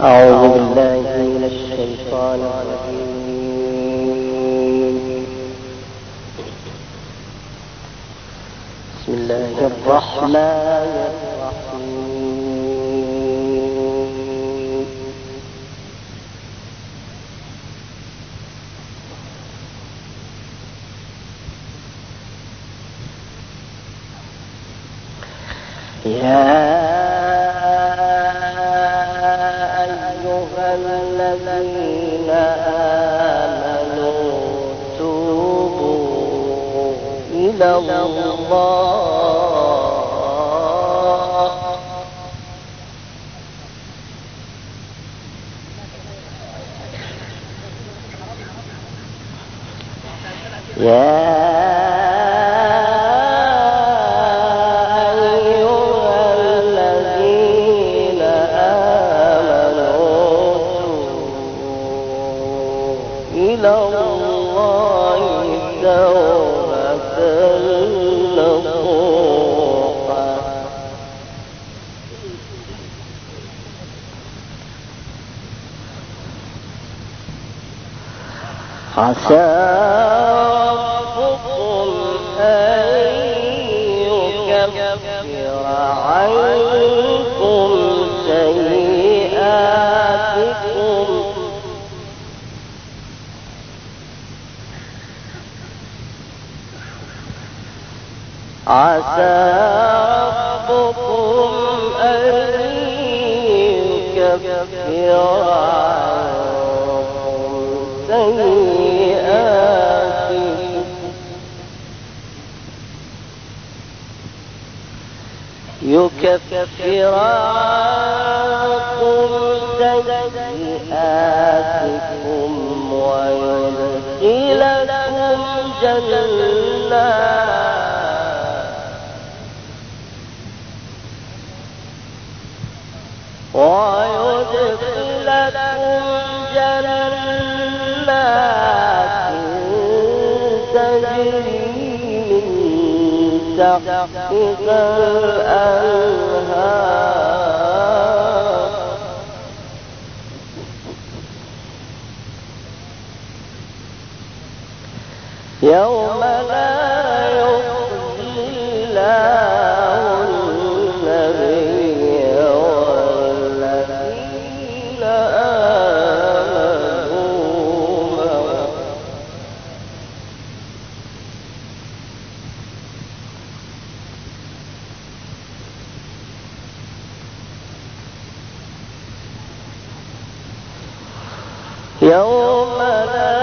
أعوذ بالله من الشيطان الرجيم. بسم الله الرحمن الرحيم. يا الذين آمنوا توبوا إلى الله عسى ربكم أن يكفر عنكم سيئاتكم يكفر عنكم سيئاتكم ويدخلكم جنات تجري من تحتها الأنهار يوم لا يخزي الله النبي والذين آمنوا معه يوم لا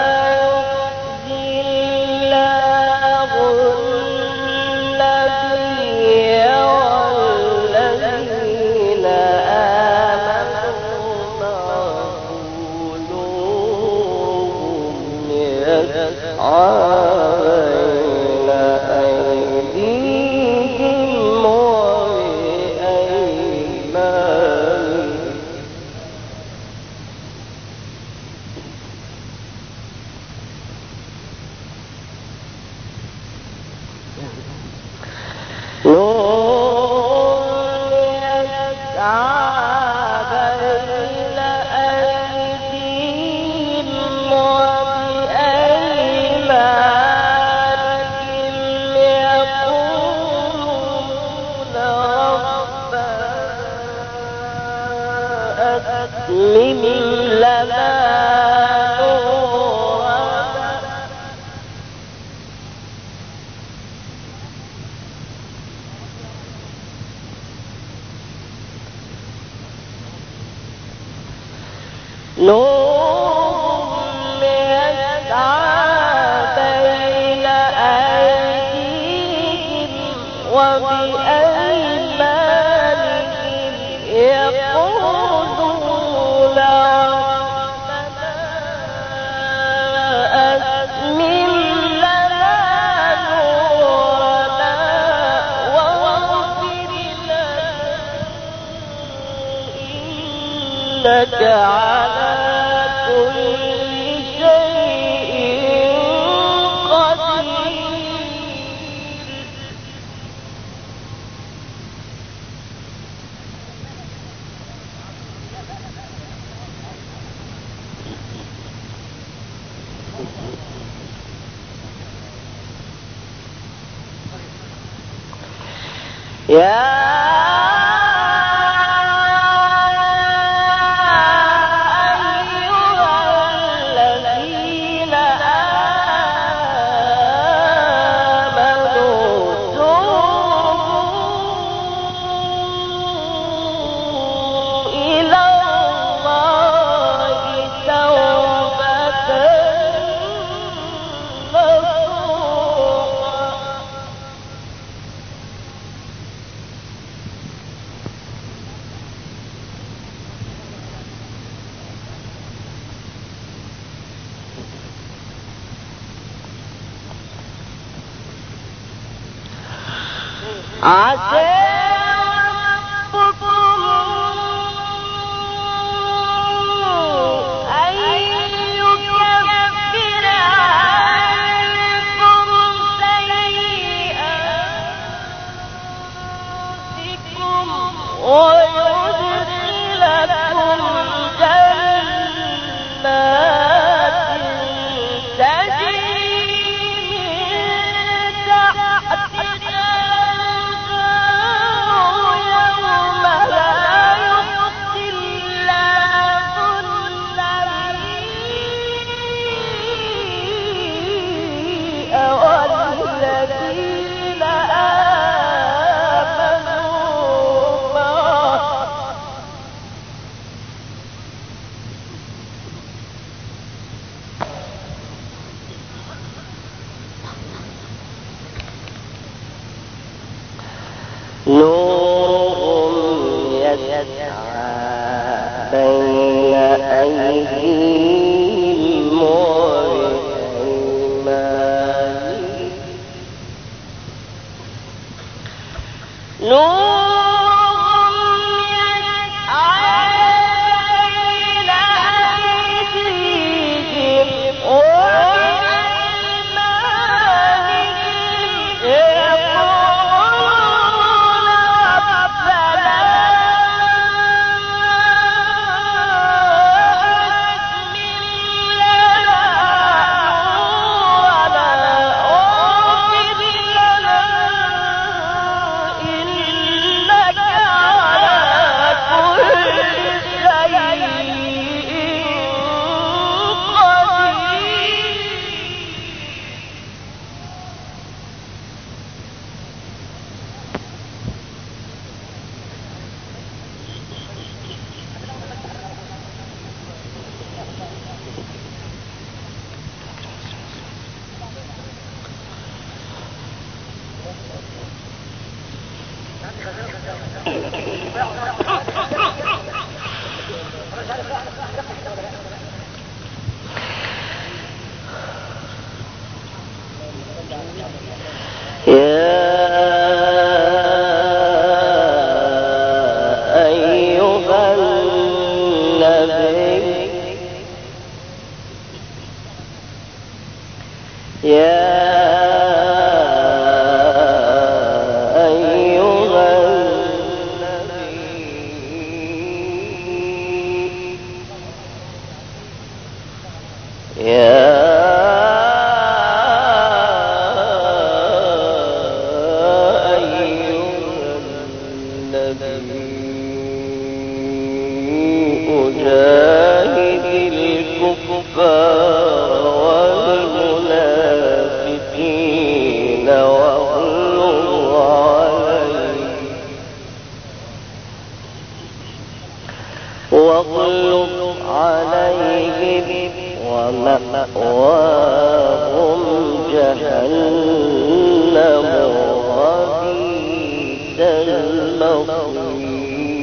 على كل شيء قدير. عسى ربكم أن يكفر عنكم سيئاتكم ويدخلكم جنات تجري من تحتها نورهم يسعى بين أيديهم وبأيمانهم واغلظ عليهم ومأواهم جهنم وبئس المصير.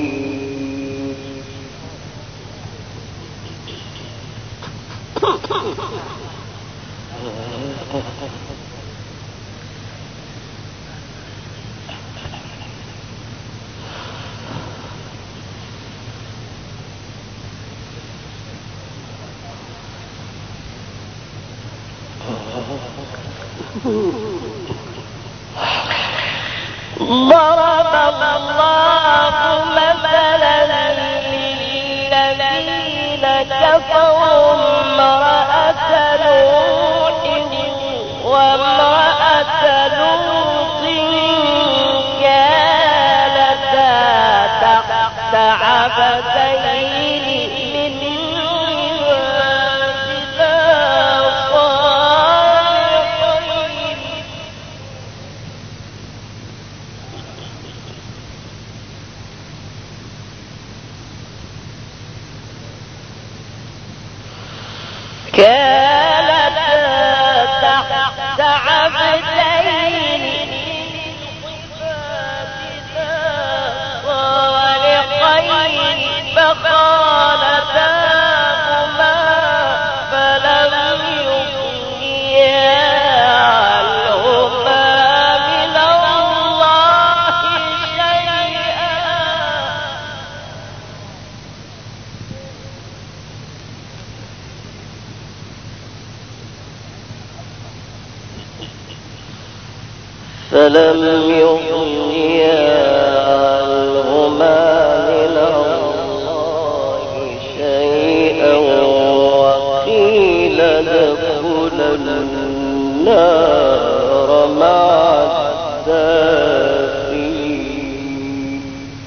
ضرب الله مثلا للذين كفروا امرأة نوح وامرأة لوط كانتا عبدين من عبادنا صالحين كانتا تحت عبدين فخانتاهما فلم يغنيا عنهما من الله شيئا وقيل ادخلا النار مع الداخلين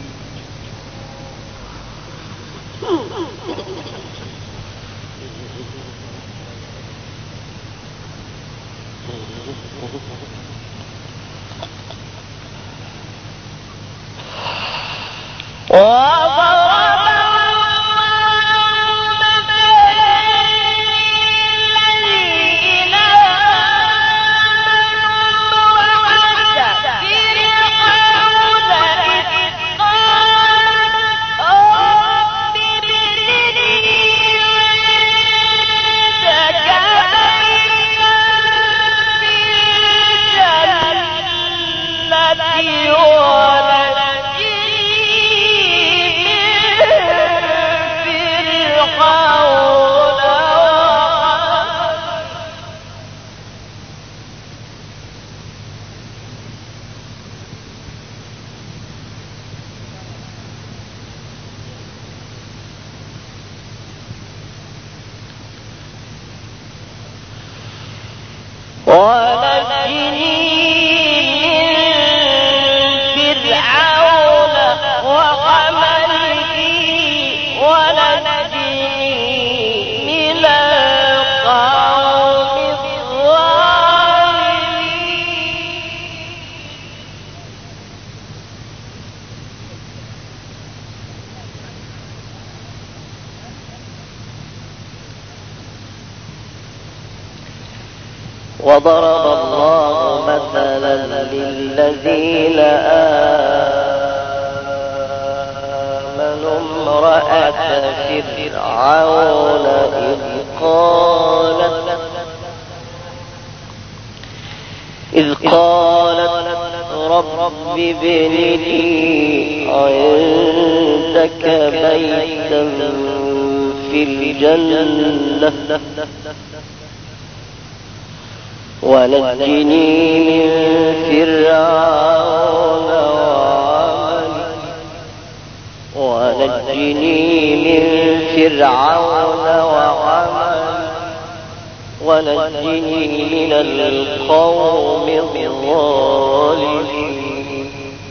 وضرب الله مثلا للذين آمنوا امرأة فرعون إذ قالت رب ابن لي عندك بيتا في الجنة ونجني من فرعون وعمله ونجني من القوم الظالمين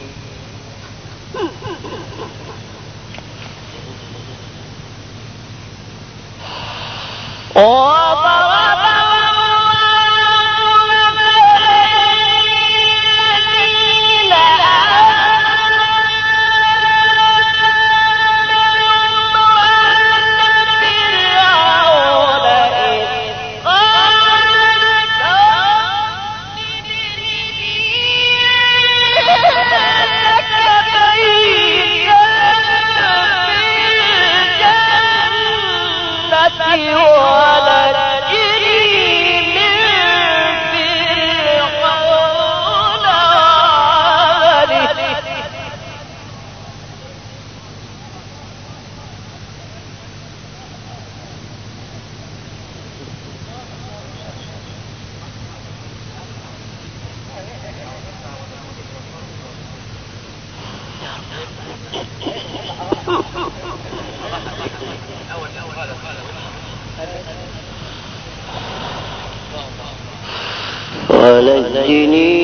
ونجني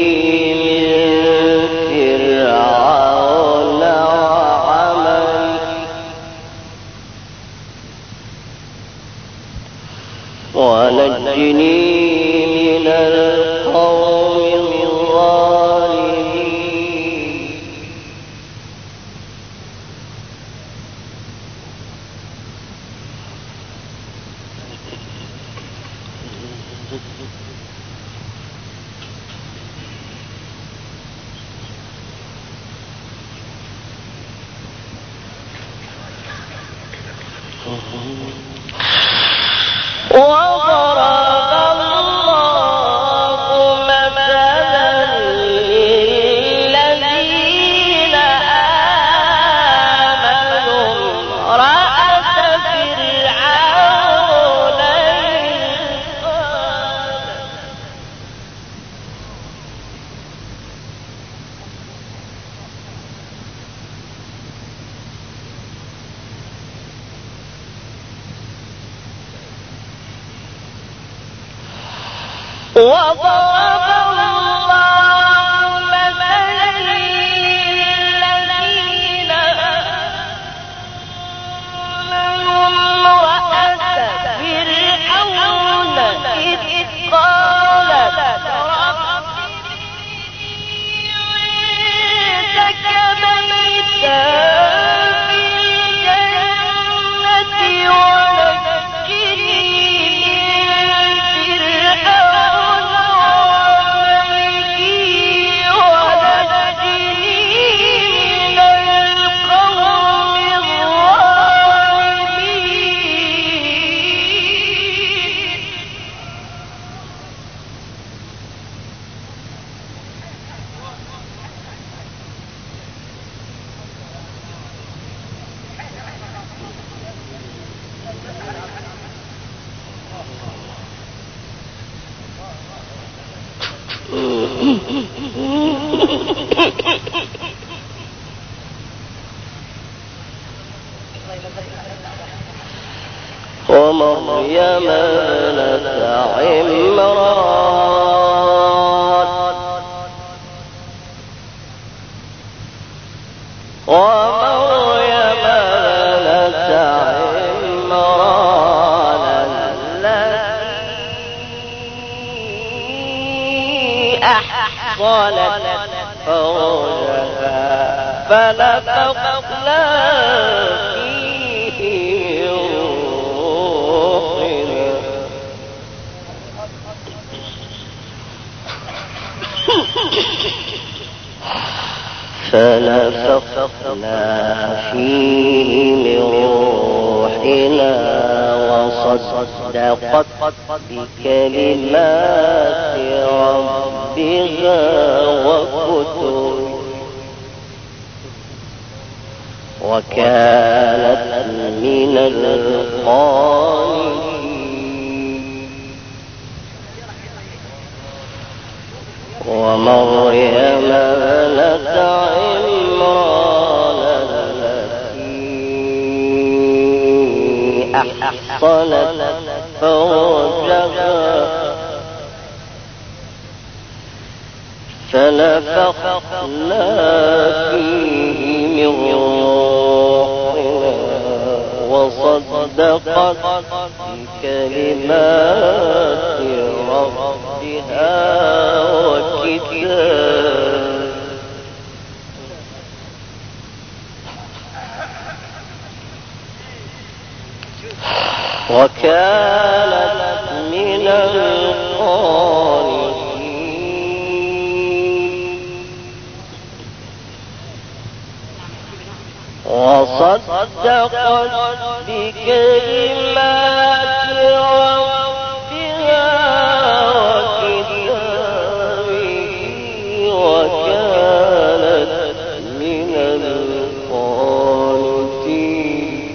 من فرعون وعمله ونجني من القوم الظالمين. وضرب الله مثلا للذين آمنوا امرأة فرعون وضرب الله مثلا للذين آمنوا امرأة فرعون إذ قالت رب عندك بيتا في الجنة ونجني من فرعون وعمله ونجني من القوم الظالمين. ومريم ابنة عمران ومريم ابنة عمران التي أحصنت فرجها فنفخنا فيه من روحنا وصدقت بكلمات ربها وكتبه وكانت من القانتين. ومريم ابنة عمران التي أحصنت فرجها فنفخنا فيه من روحنا وصدقت بكلمات ربها وكتابه وكانت من القانتين. وصدقت بكلمات ربها وكتابه وكانت من القانتين.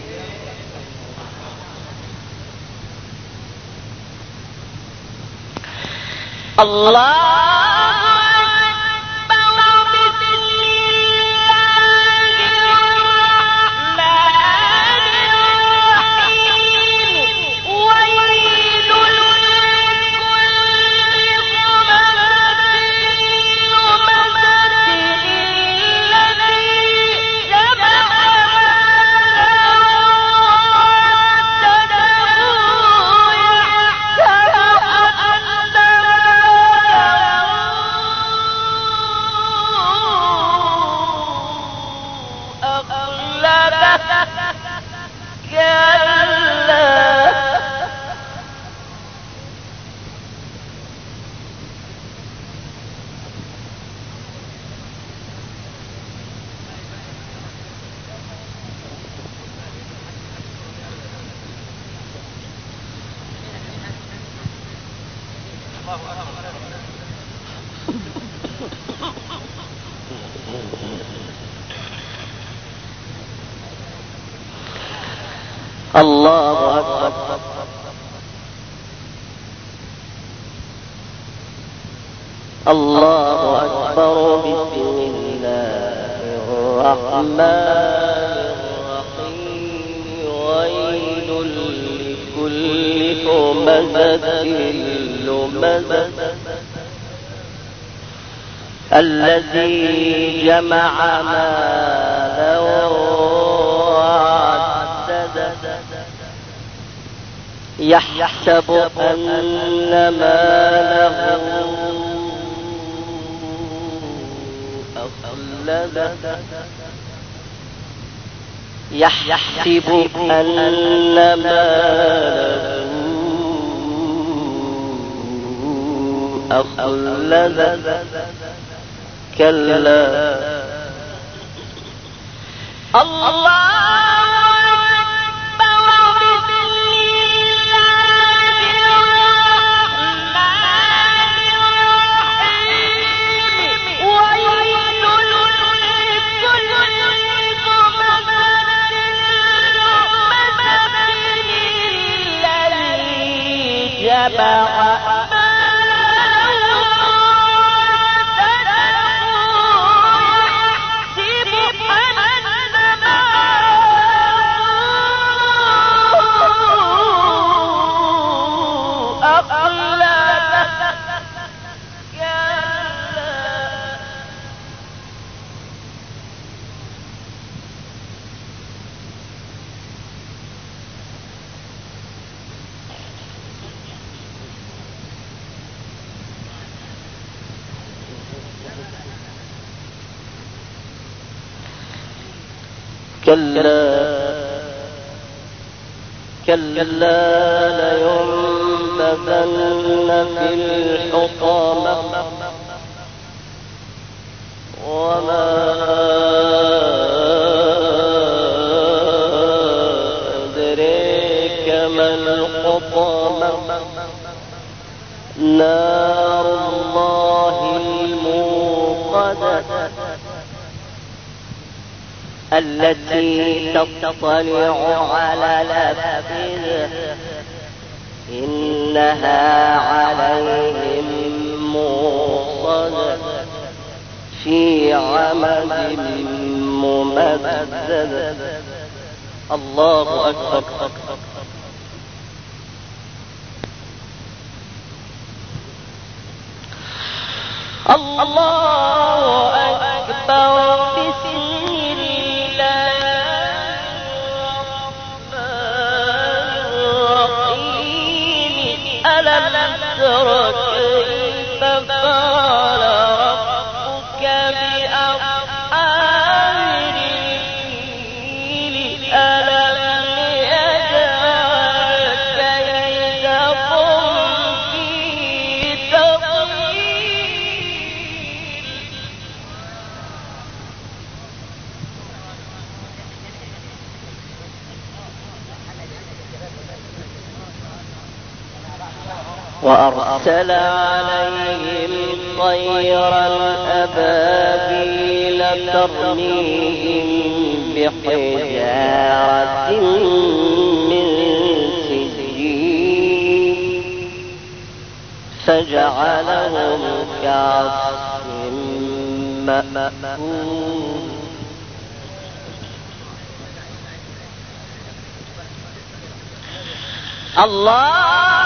الله الله أكبر. الله أكبر. بسم الله الرحمن الرحيم. ويل لكل همزة لمزة الذي جمع مالا وعدده يحسب أن ماله أخلده يحسب أن ماله أخلده كلا. الله كلا لينبذن في الحطمة وما أدريك ما الحطمة نار الله الموقدة التي تطلع على الأفئدة إنها عليهم موصدة في عمد ممددة. الله أكبر. الله أكبر. كيف فعل ربك بأصحاب الفيل ألم يجعل كيدهم في تضليل. وأرسل عليهم طيرا أبابيل ترميهم بحجارة من سجيل فجعلهم كعصف مأكول. الله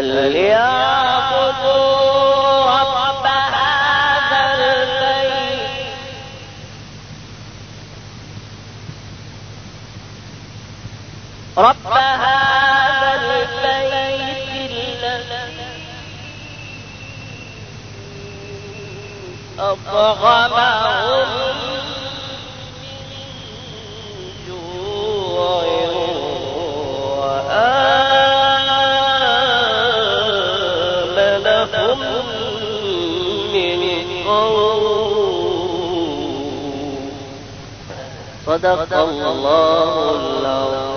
فليعبدوا رب هذا البيت الذي أطعمهم من جوع وآمنهم من خوف. صدق الله العظيم.